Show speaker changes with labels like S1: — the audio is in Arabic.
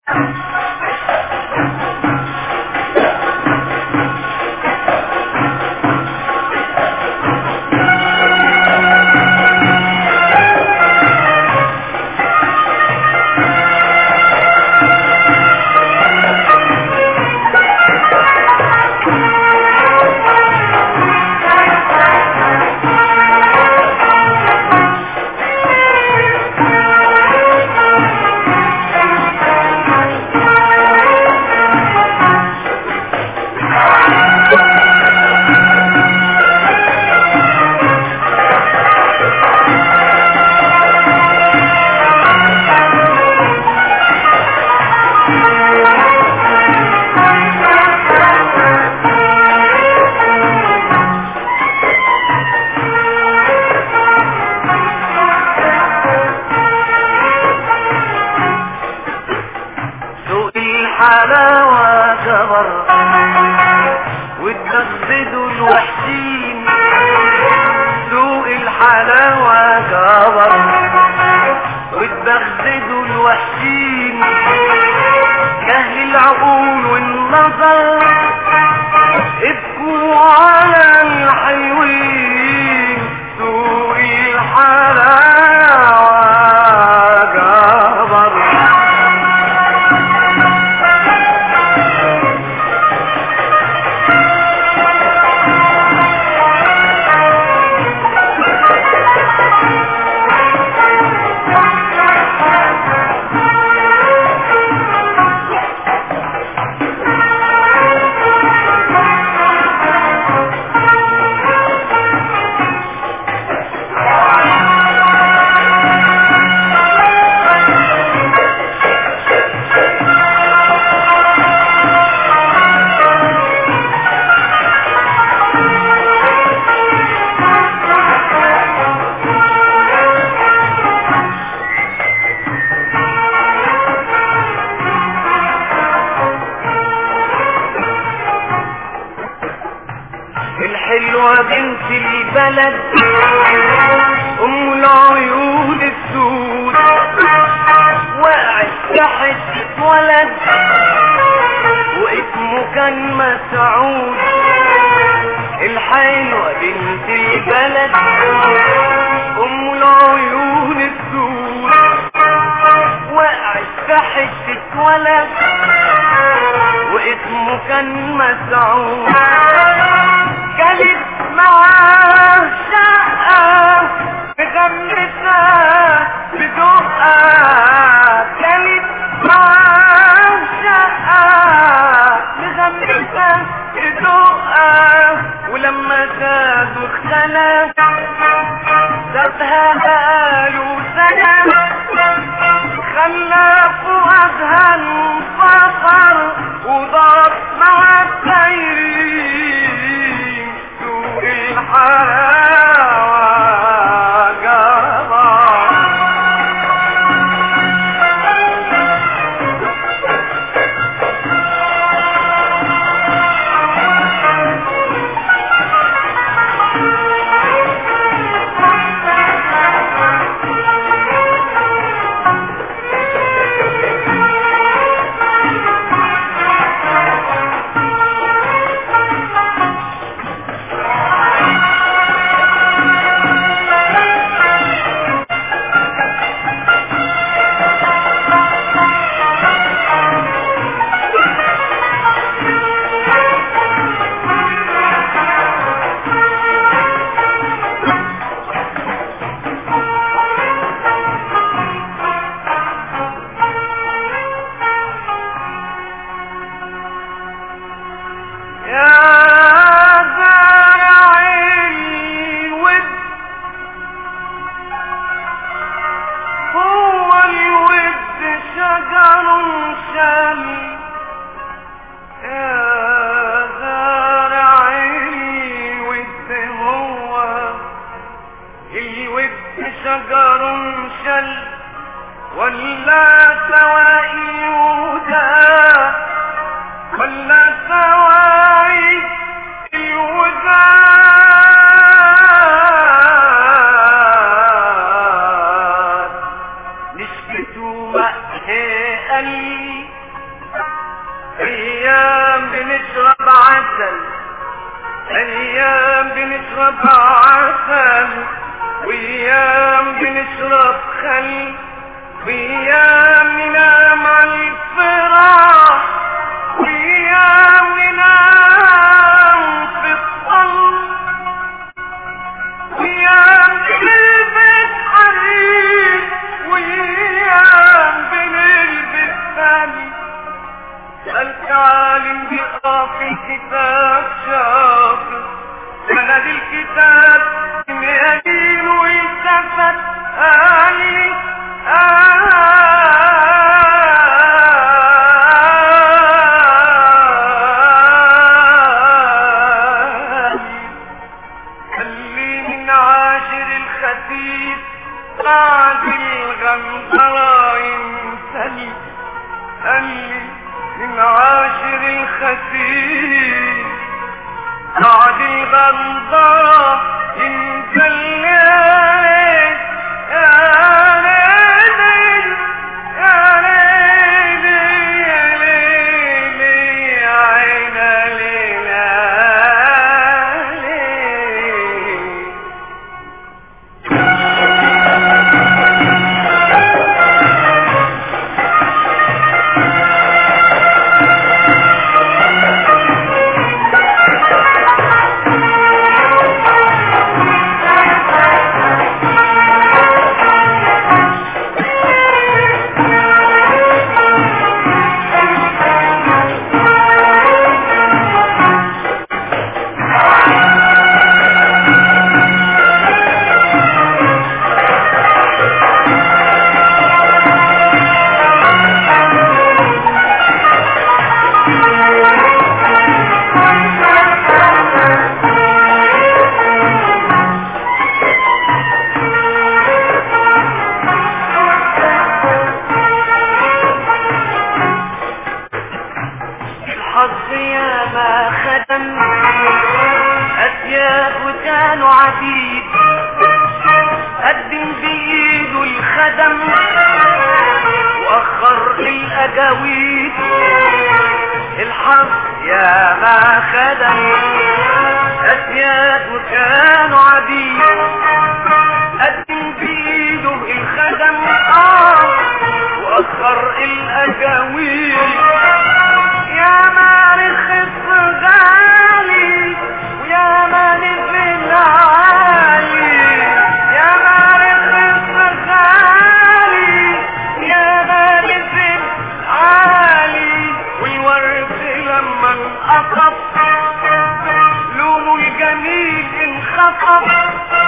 S1: الحلوة بنت البلد ام العيون السود وقعت تحت ولد واسمه كان مسعود. الحلوة بنت البلد ام العيون السود وقعت تحت ولد واسمه كان مسعود. كانت معاه شقة مغمسة بدقة، كانت معاه شقة مغمسة بدقة، ولما زادوا الخلا سابها بقاله سنة خلى فؤادها انفطر وضرب مع السيرين بنشرب عسل، ايام بنشرب عسل، وايام بنشرب خل، وايام ننام على الفراش، وايام ننام في الظل، وايام بنلبس حرير، وايام بنلبس ثاني. سألت عالم بيقرا في الكتاب شافه سند الكتاب يمين والتفت قال لي من عاشر الخسيس بعد الغمزرة يمتلي، قال لي من عاشر الخسيس بعد الغمزرة يمتلي. قدم بإيده الخدم وأخر الأجاويد، الحظ يا ما خدم أسياد وكانوا عبيد. قدم بإيده الخدم وأخر الأجاويد، يا ما رخص غالي ويا ما نزل عالي، يا ما رخص غالي يا ما نزل عالي. والورد لما انقطف لونه الجميل انخطف،